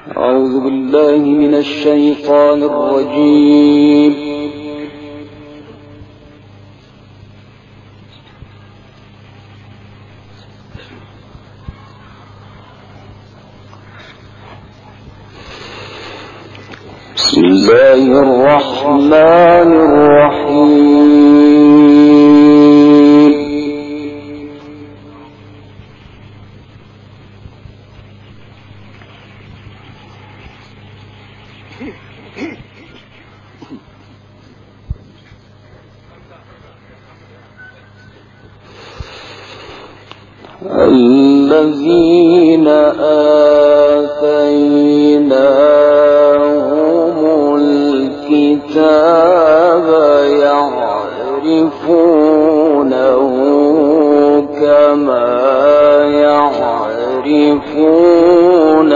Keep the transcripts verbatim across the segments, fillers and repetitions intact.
أعوذ بالله من الشيطان الرجيم. بسم الله الرحمن الرحيم. الذين آتيناهم الكتاب يعرفونه كما يعرفون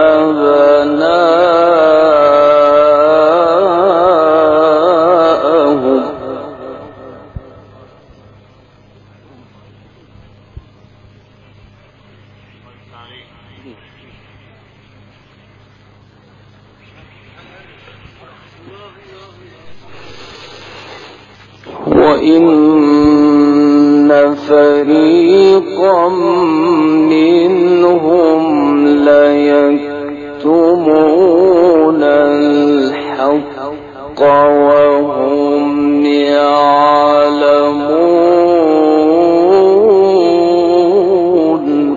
أبناءهم. وإن فريقا منهم ليكتمون الحق وهم يعلمون.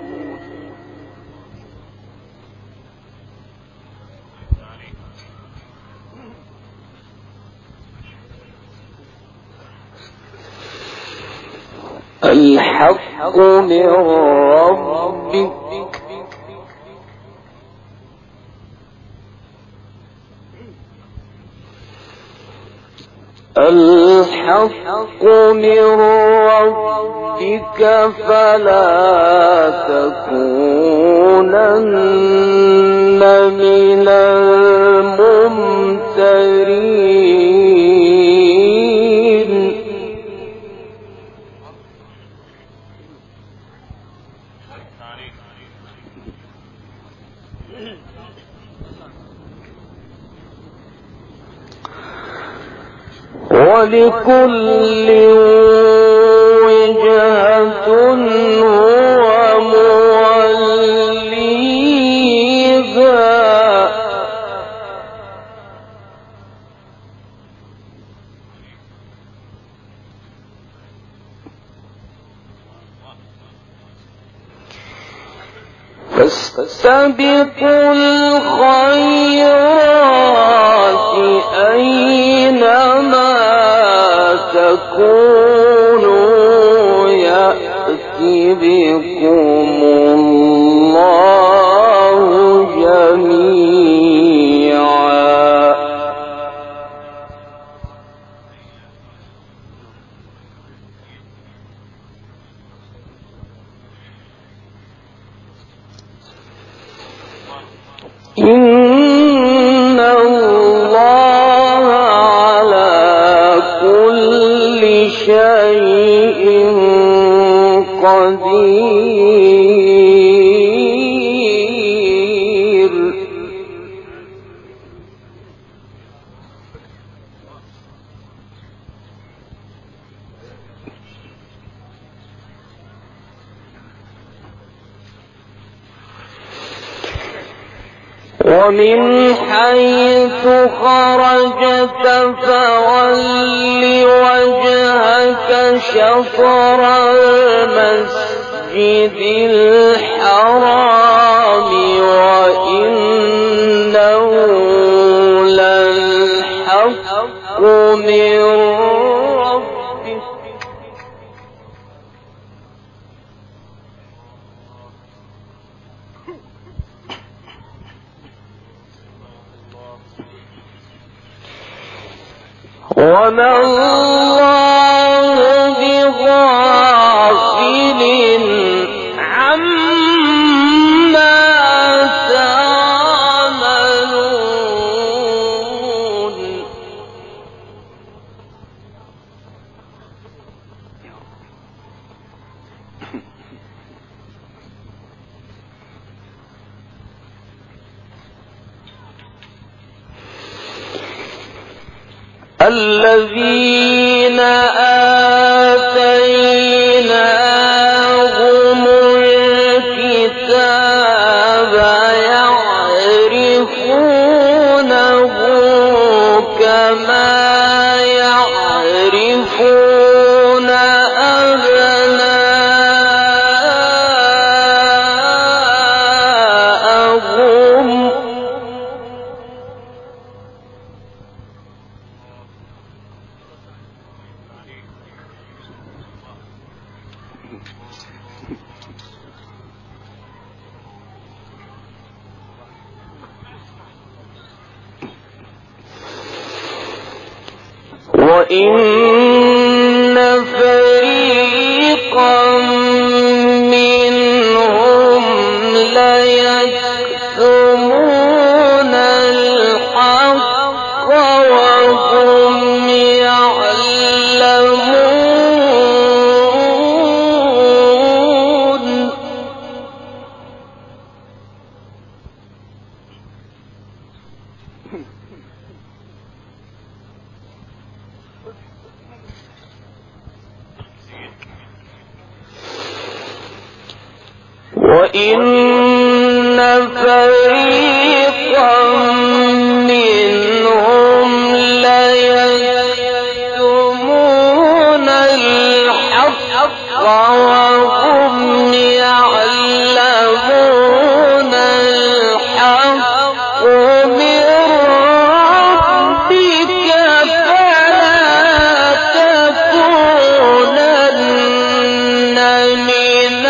الحق من ربك الحق من ربك فلا تكونن من الممترين. ولكل وجهة هو موليها فاستبقوا الخيرات أينما تكونوا يأتي بكم الله جميعا. إن الله على كل شيء قدير. ومن حيث خرجت فول وجهك شطر المسجد الحرام وإنه للحق من ربك. وما الله بغافل عما تعملون. الذين آتيناهم الكتاب يعرفونه كما يعرفون أبناءهم وإن فريقا منهم ليكتمون الحق وهم يعلمون وإن فريقا منهم ليكتمون الحق وهم يعلمون الحق من ربك فلا تكونن من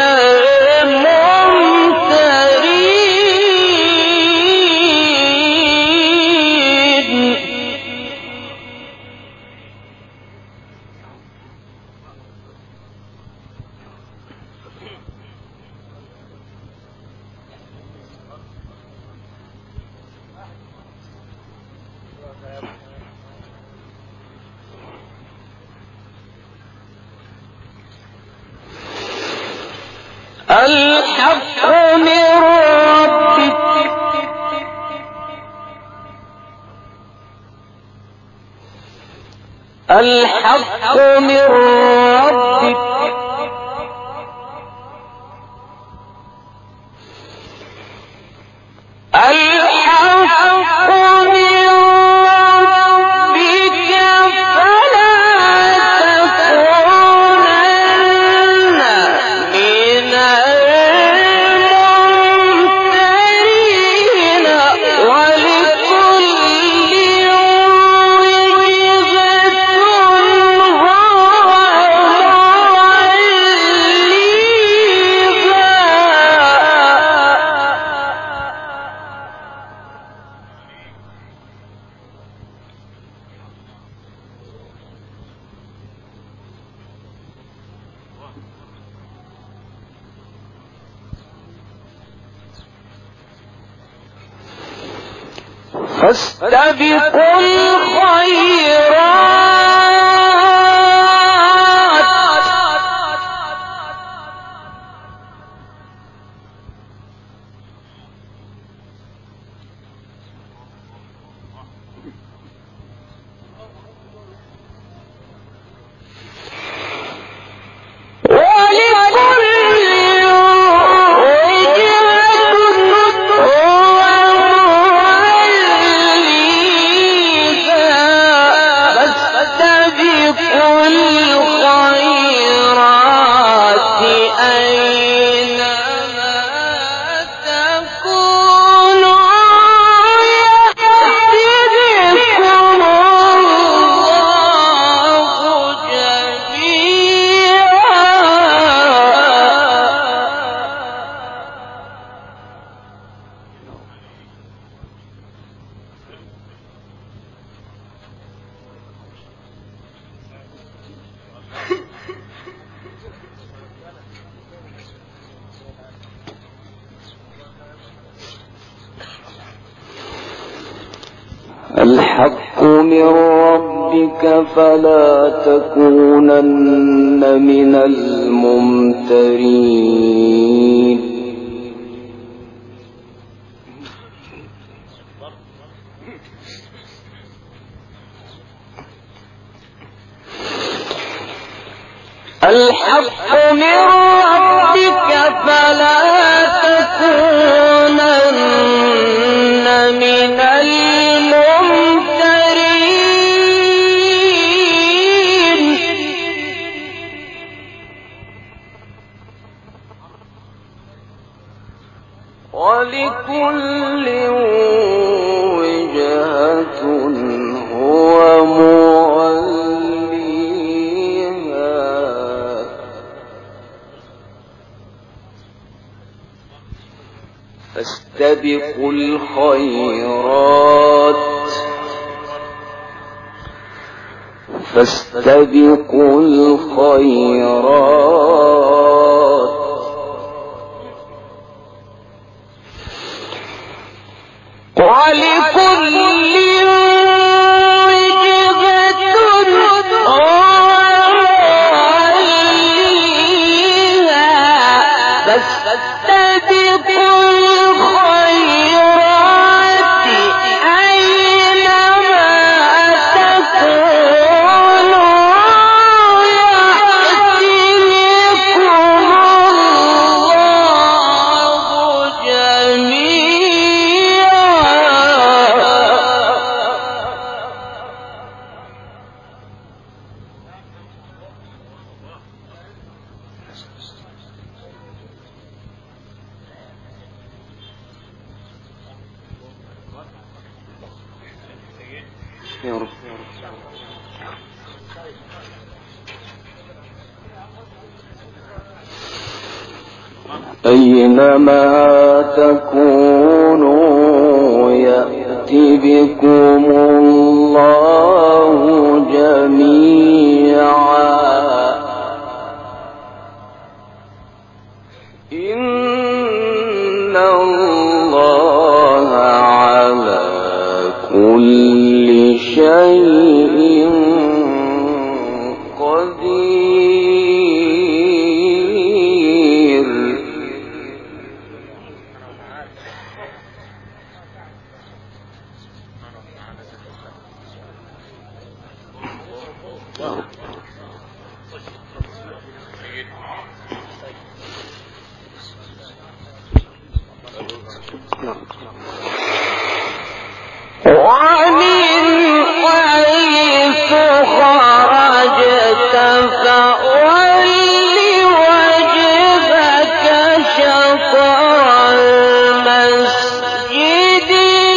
الحق من ربك الحق من ربك الحق من ربك فلا تكونن من الممترين ولكل فاستبقوا الخيرات الحق من ربك فلا تكونن من الممترين ولكل وجهة هو موليها فاستبقوا الخيرات فاستبقوا الخيرات ولكل وجهة موليها فاستبقوا الخيرات أينما تكونوا يأتي بكم الله يا رب. أينما تكونوا يأتي بكم الله جميعا إن الله على كل شيء قدير. ومن حيث خرجت فول وجهك شطر المسجد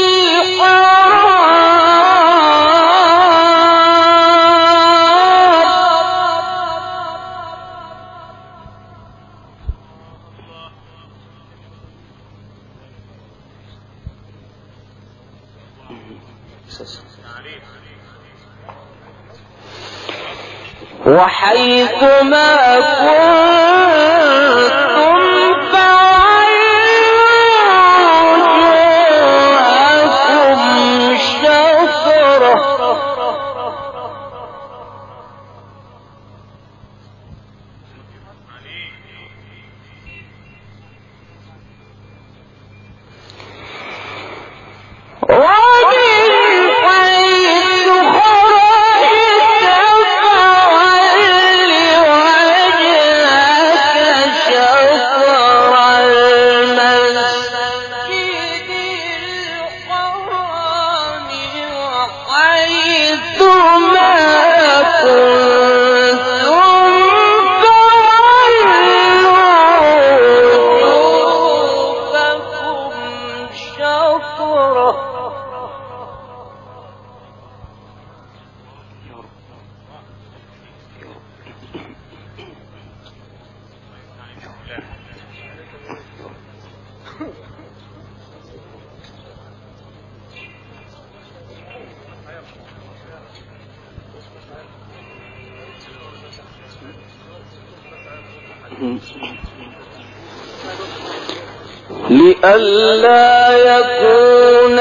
وحيث ما كنتم فولوا وجوهكم شطره لئلا يكون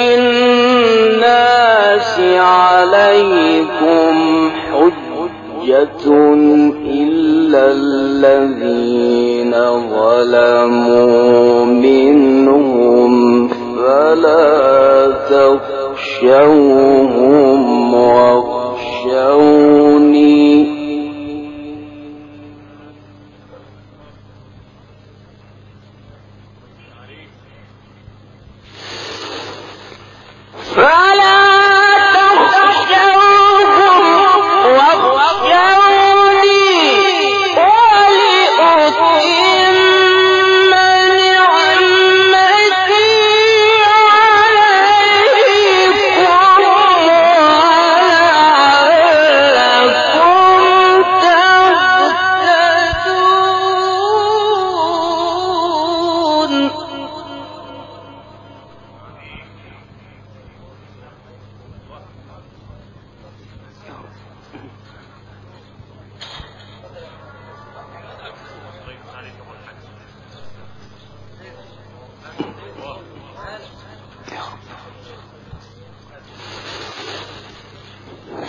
للناس عليكم حجة إلا الذين ظلموا منهم فلا تخشوهم واخشوني ولأتم نعمتي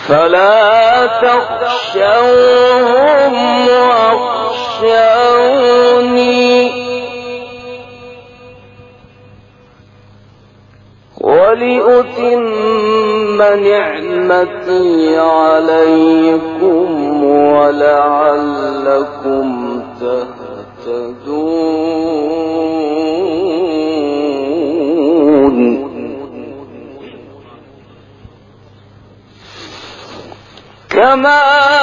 فلا تخشوهم واخشوني ولأتم نعمتي عليكم ولعلكم تهتدون. كما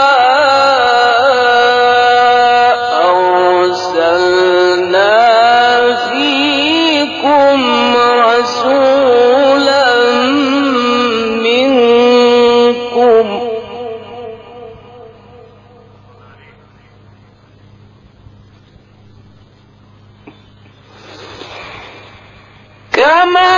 أرسلنا فيكم رسولا منكم كما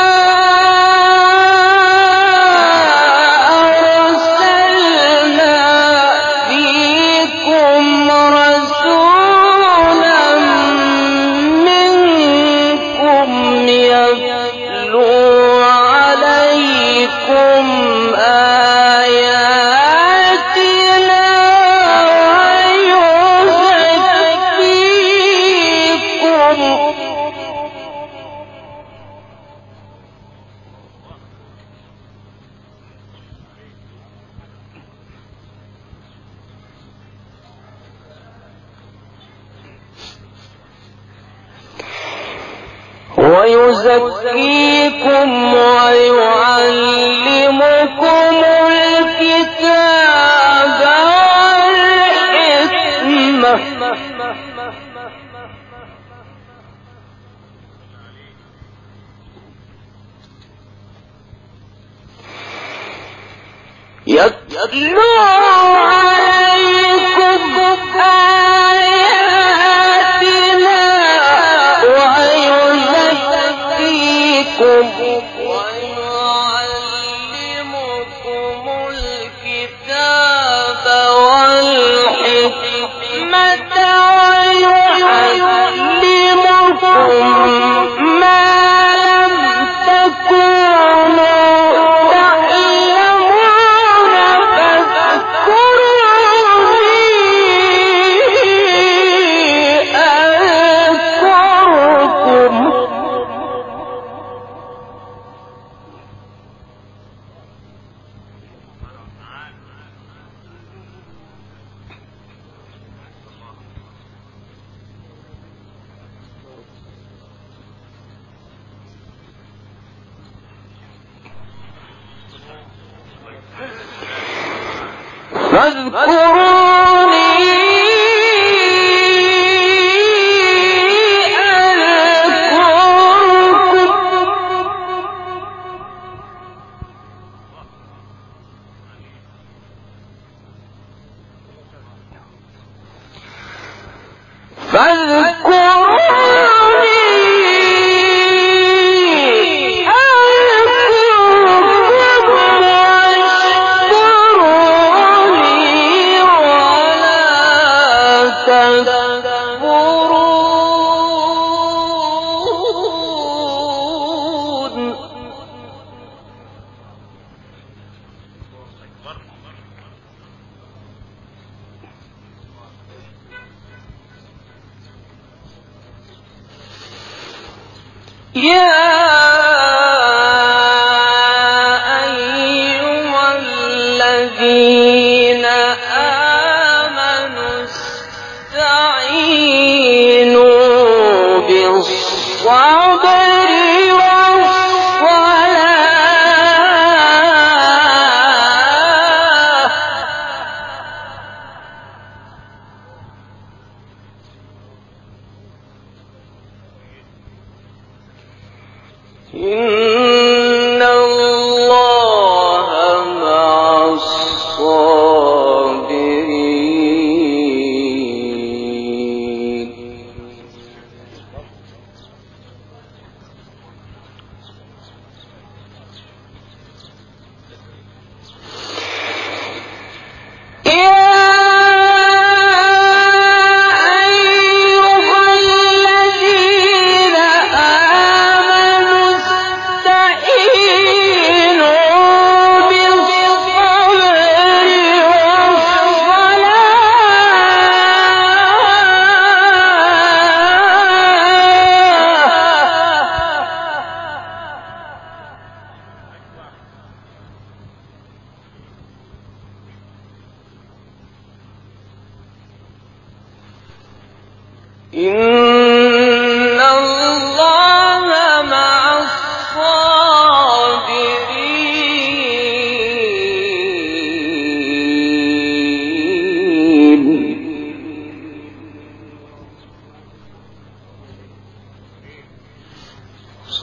ويزكيكم ويعلمكم الكتاب والحكمة يتلو عليكم آياتنا ويزكيكم ويعلمكم الكتاب والحكمة ويعلمكم ما لم تكونوا فاذكروني أذكركم فاذكروني يا أيها الذين آمنوا استعينوا بالصبر والصلاة إن الله مع الصابرين.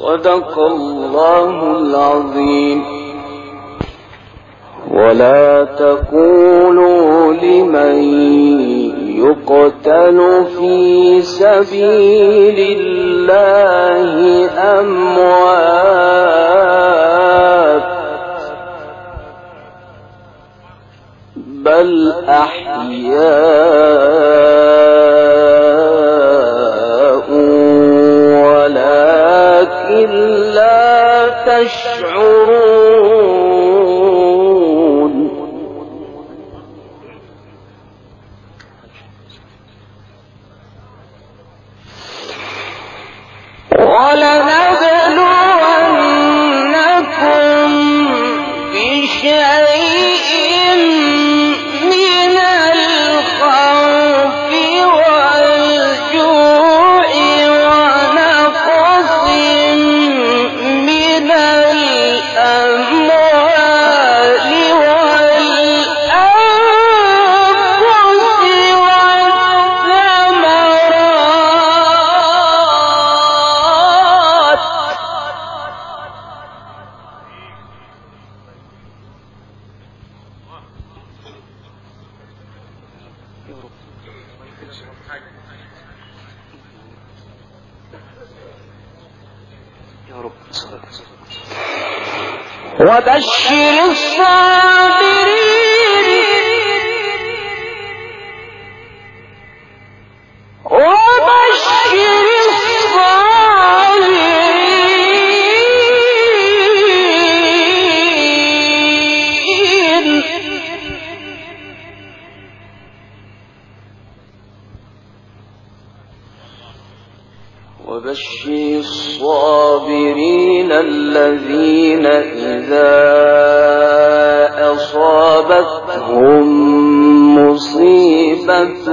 صدق الله العظيم. ولا تقولوا لمن يقتل في سبيل الله أموات بل أحياء ولكن لا تشعرون. ولنبلونكم بشيء من الخوف والجوع ونقص من الأموال والأنفس والثمرات وبشر الصابرين وبشر الصابرين وبشر الصابرين الذين إذا أصابتهم مصيبة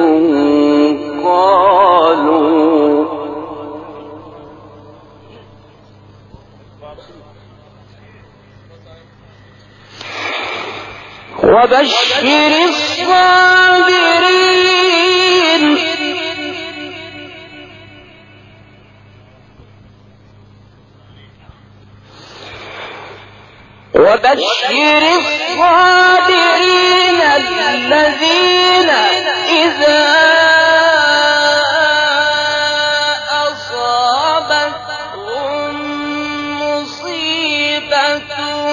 قالوا وبشر الصابرين وبشر الصابرين الذين إذا أصابتهم مصيبة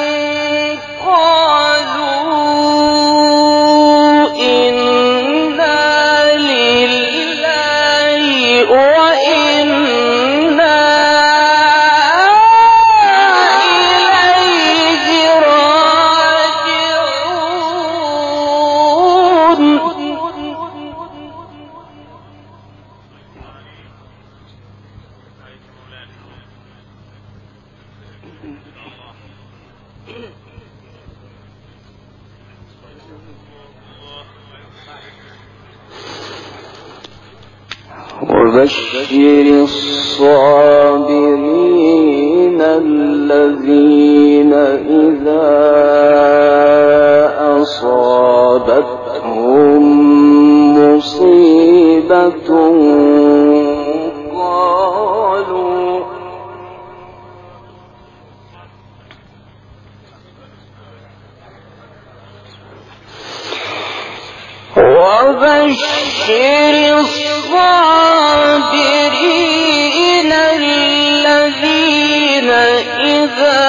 قالوا إنا لله وإنا وبشر الصابرين الذين إذا أصابتهم مصيبة قالوا وبشر الصابرين الذين إذا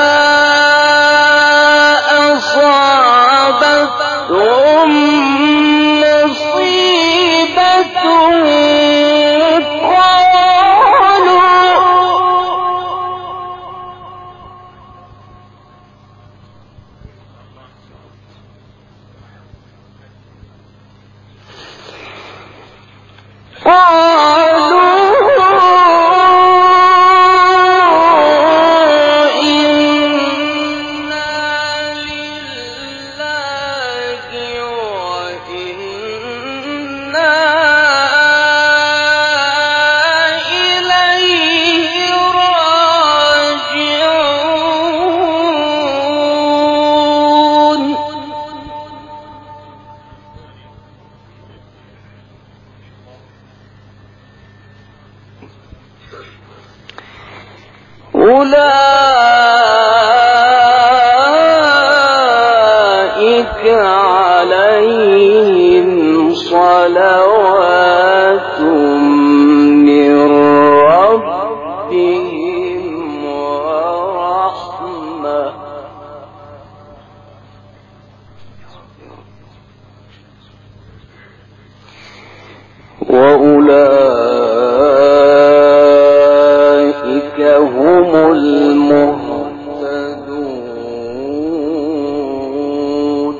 أصابتهم مصيبة قالوا أولئك عليهم صلوات من ربهم ورحمة وأولئك هم المهتدون.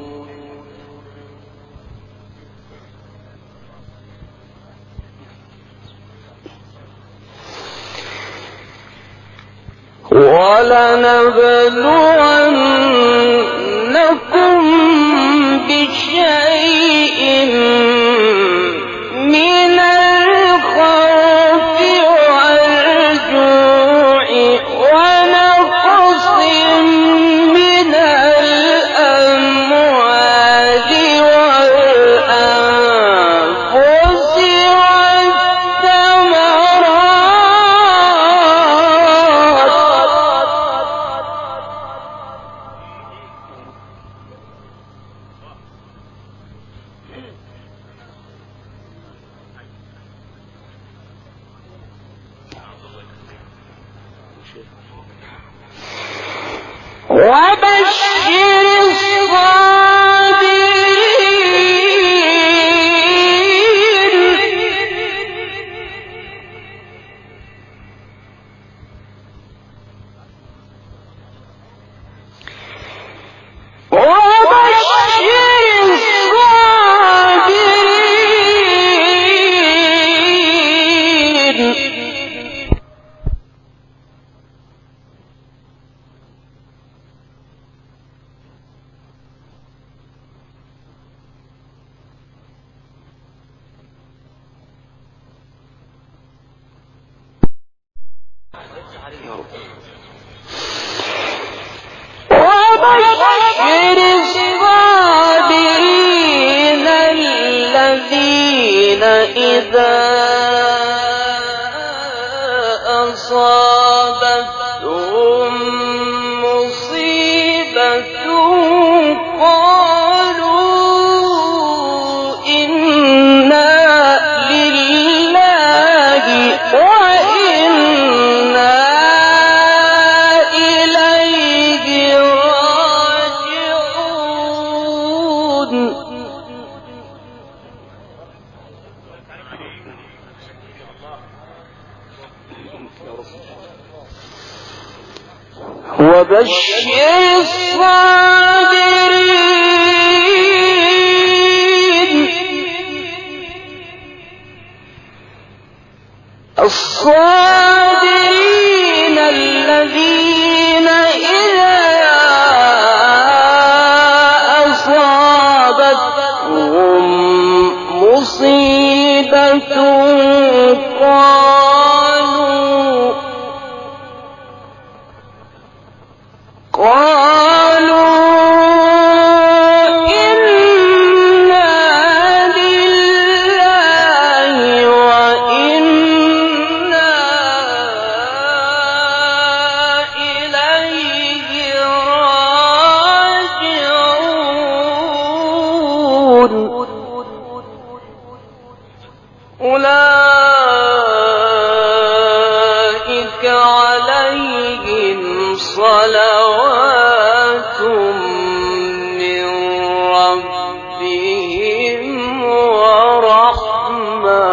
ولنبلونكم بشيء من الخوف والجوع ونقص من الأموال والأنفس وبشر الصابرين الذين إذا أصابتهم مصيبة قالوا إنا لله وإنا إليه راجعون. وبشر الصابرين الصابرين الذين إذا أصابتهم مصيبة قالوا قالوا إنا لله وإنا إليه راجعون. أولئك عليهم صلوات من ربهم ورحمة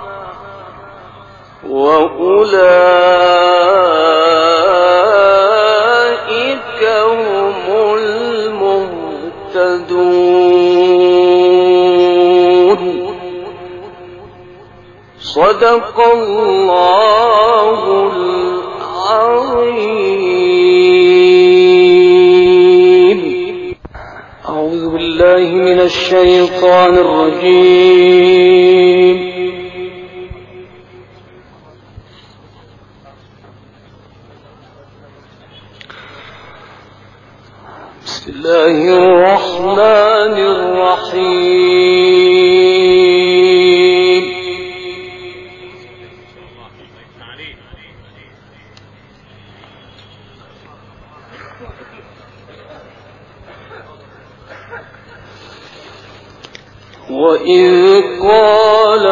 وأولئك هم المهتدون. صدق الله العظيم. أعوذ بالله من الشيطان الرجيم. بسم الله الرحمن الرحيم. وإذ قال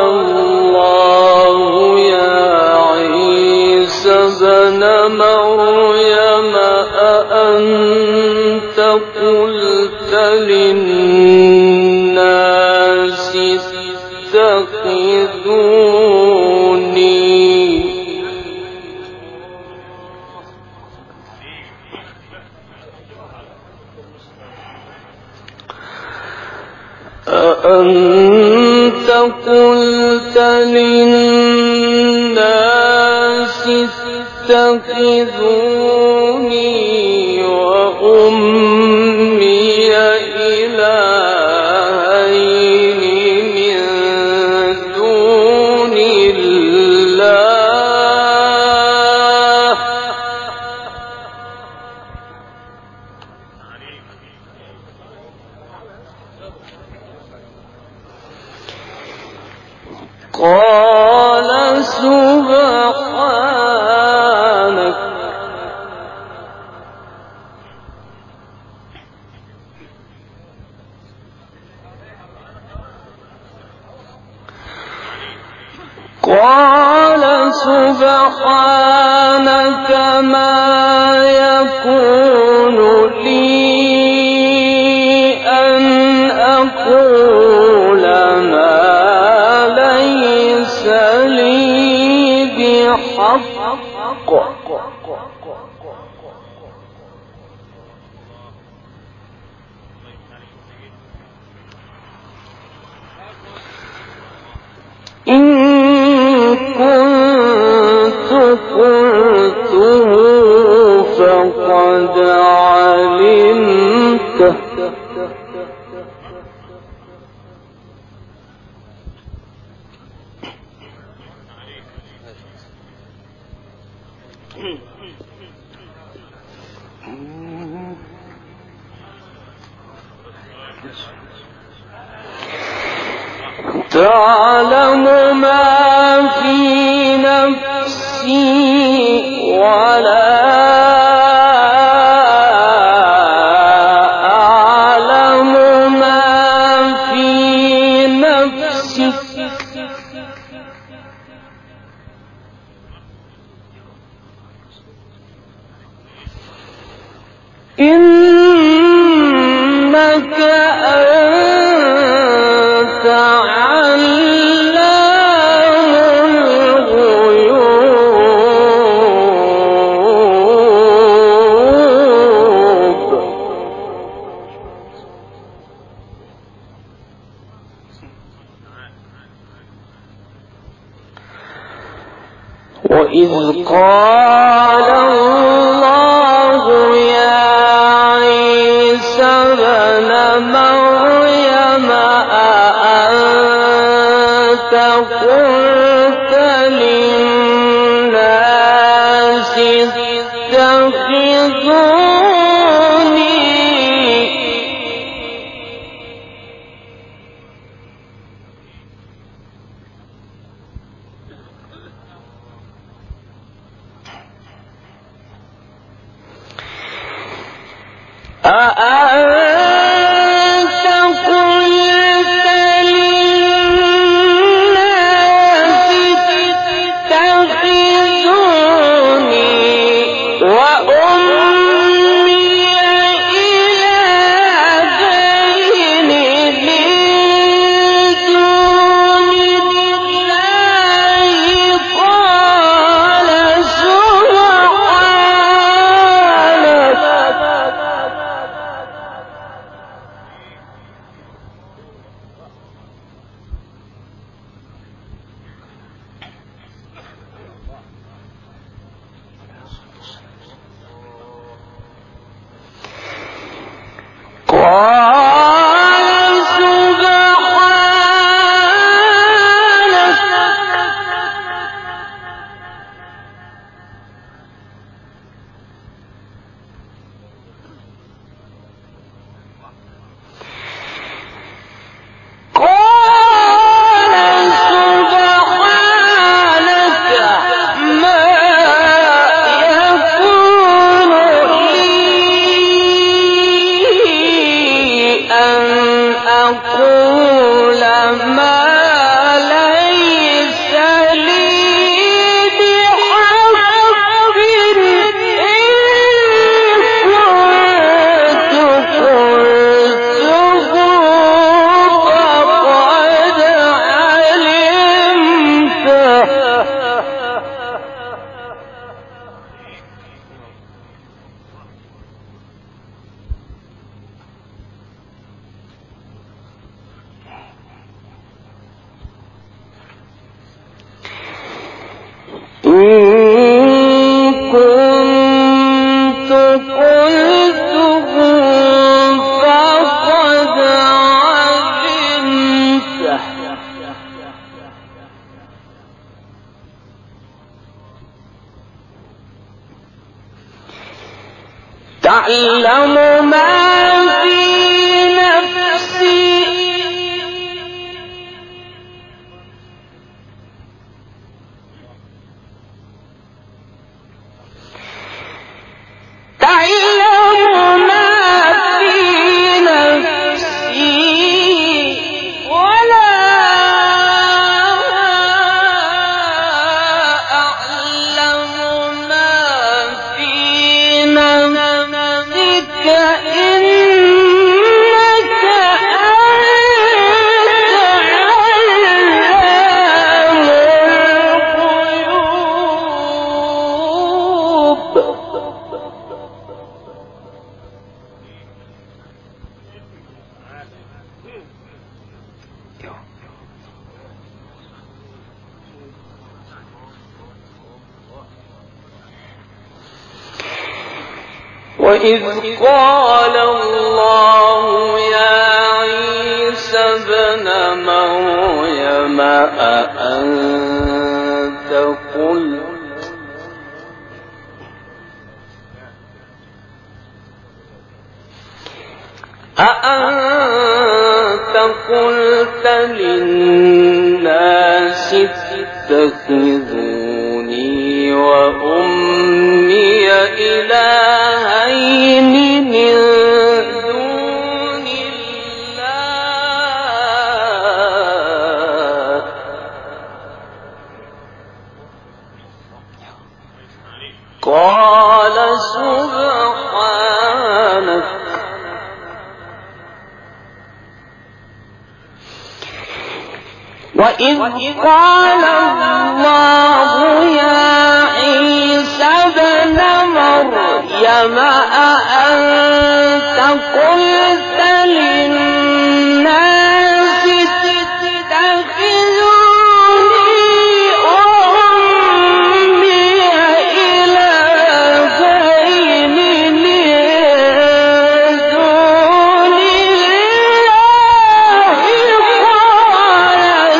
الله يا عيسى ابن مريم أأنت قلت للناس اتخذوني أأنت قلت للناس اتخذوني وأمي إلهين من دون الله قال سبحانك قال سبحانك ما يكون لي أن أقول ما ليس لي بحق إن كنت قلته فقد علمته تعلم ما في نفسي ولا أعلم ما في نفسك إنك أنت علام الغيوب وإذ قال الله يا عيسى ابن مريم أأنت قلت للناس اتخذوني أأنت قلت للناس تعلم ما في نفسي تعلم ما في نفسي ولا أعلم ما في نفسك إنك وإذ قال الله يا عيسى ابن مريم أأنت قلت أأنت قلت للناس اتخذوني وأمي إلهين من دون الله قال سبحانك وإذ قال الله يا عيسى ابن مريم أأنت قلت للناس اتخذوني وأمي إلهين من دون الله قال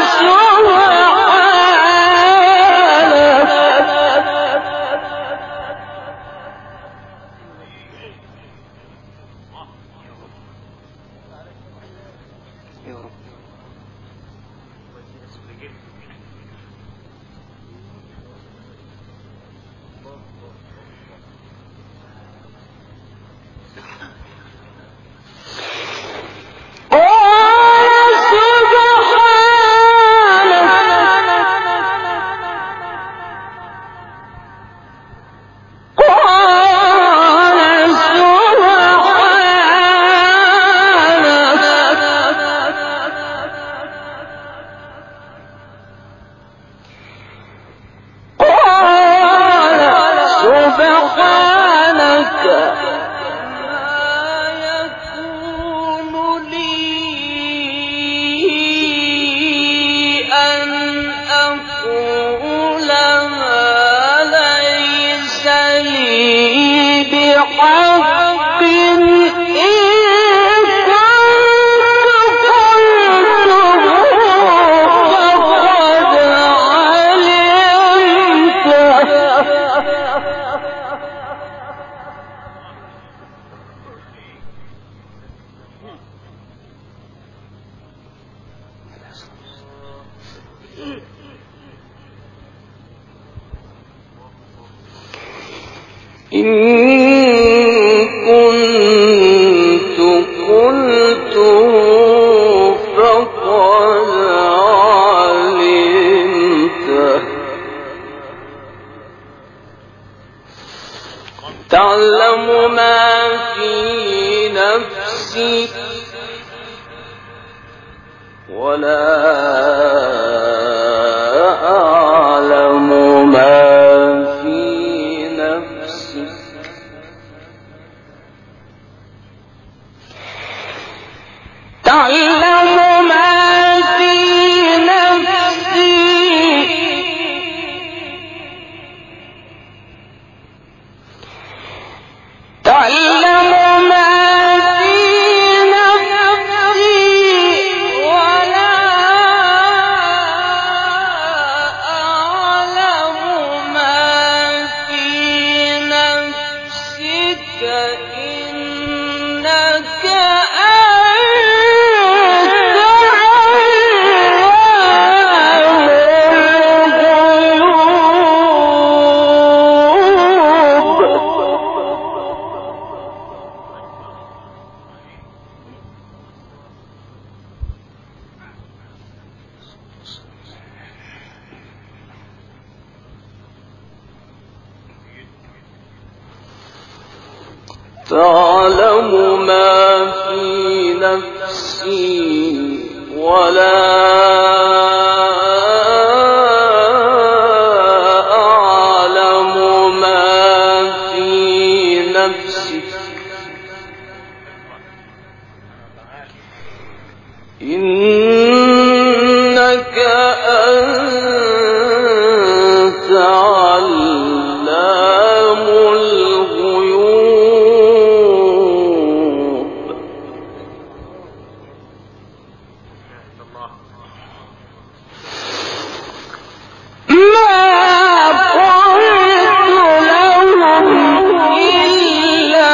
إن كنت قلته فقد علمته تعلم ما في نفسي ولا أعلم ما في نفسك تعلم ما في نفسي تعلم ما في نفسي ولا أعلم تعلم ما في نفسي ولا أعلم ما في نفسك إنك أنت علام الغيوب. ما قلت لهم إلا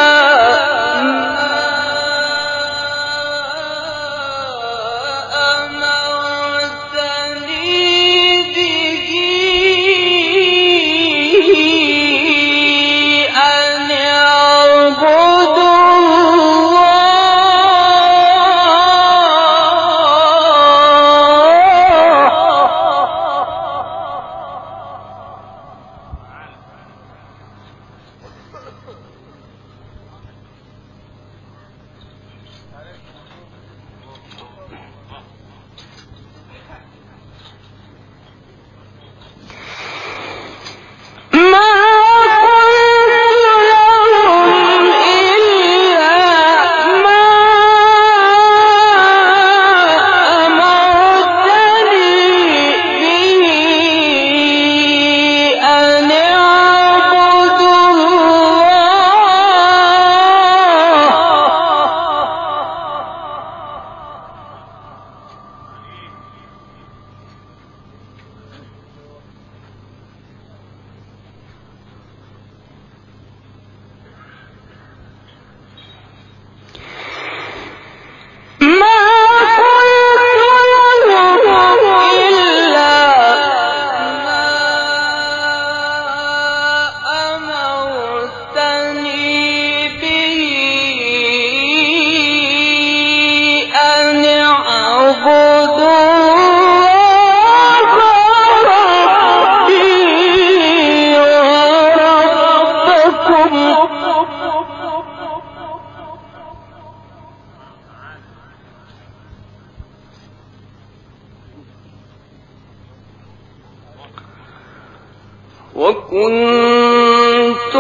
وكنت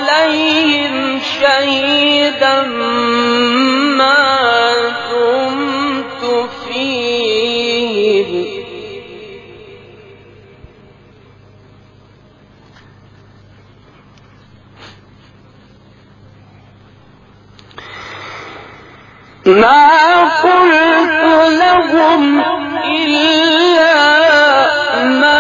عليهم شهيدا ما دمت فيهم ما قلت لهم إلا ما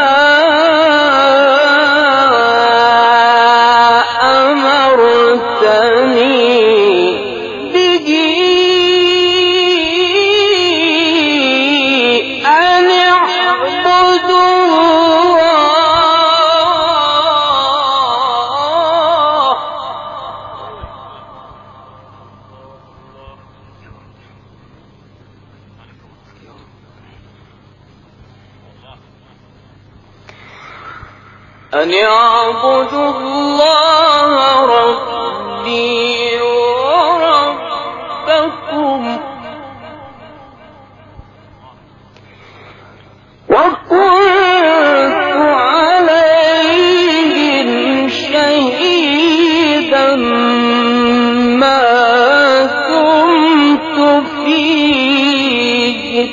أن اعبدوا الله ربي وربكم وكنت عليهم شهيدا ما دمت فيهم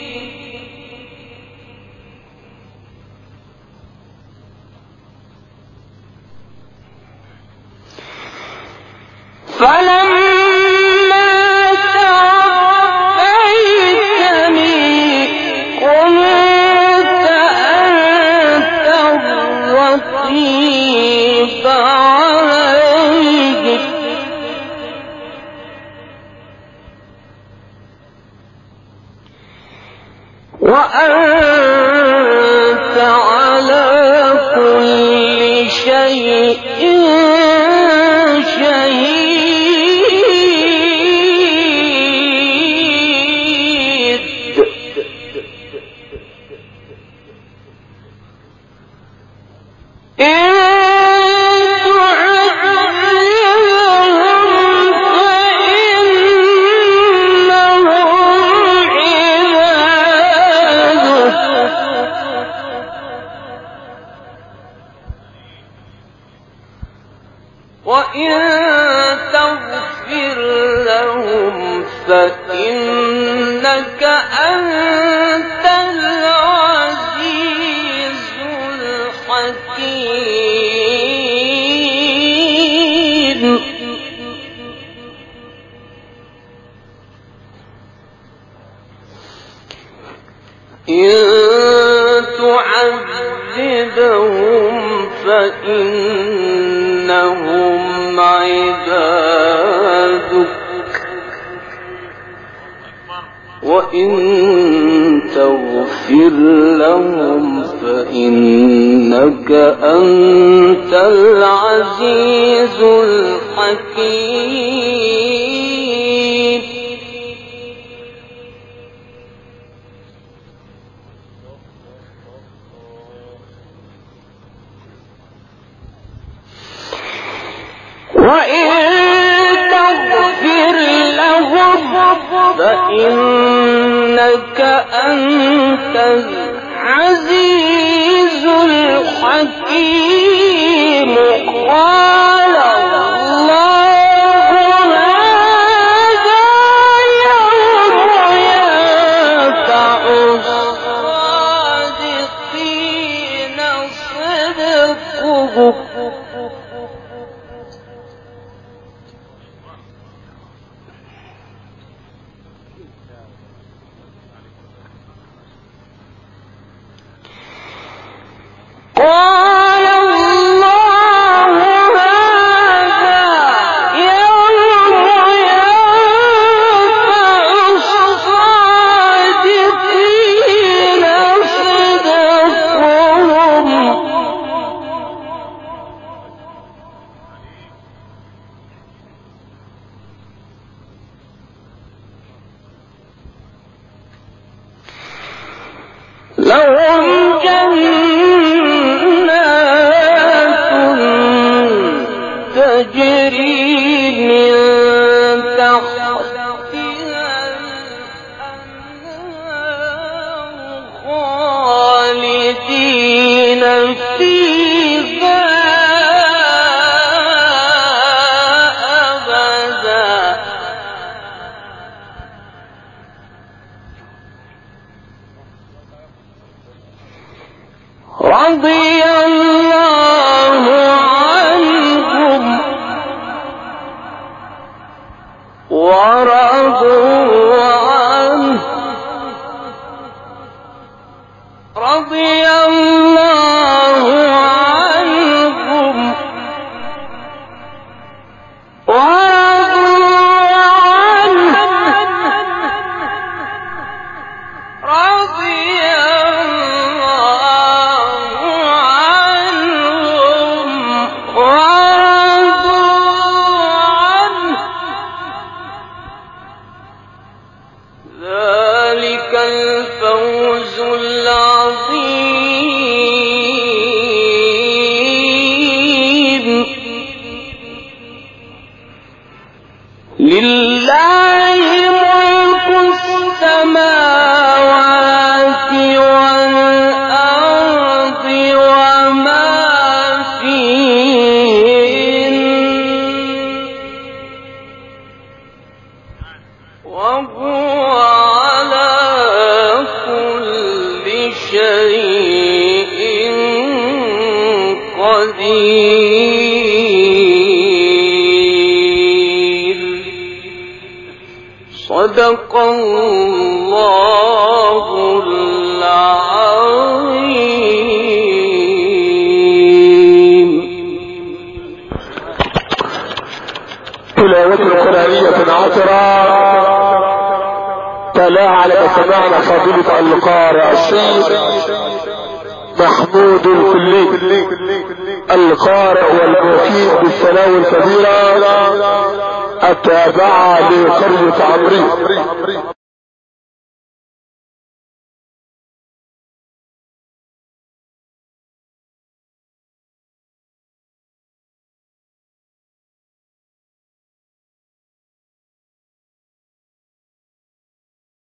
فلما توفيتني كنت أنت الرقيب عليهم وأنت على كل شيء إن تعذبهم وإن تغفر لهم فإنك أنت العزيز الحكيم إن تعذبهم فإنهم عبادك وإن تغفر لهم فإنك أنت العزيز الحكيم وإن تغفر لهم فإنك أنت العزيز الحكيم قال الله هذا يوم ينفع الصادقين صدقهم قال الله هذا يوم ينفع الصادقين صدقهم لهم جنات تجري من تحتها الأنهار خالدين فيها أبدا رضي الله عنهم ورضوا عنه رضي الله عنهم ورضوا عنه رضي الفوز العظيم لله ملك السماوات والأرض وما فيهن وهو شيء قدير صدق الله العظيم. تلاوة قرآنية عطرة تلا على سماعنا فضيلة القارئ الشيخ محمود الكلي القارئ والمقيم بالثانوي الكبيرة التابعة لقرية عمري.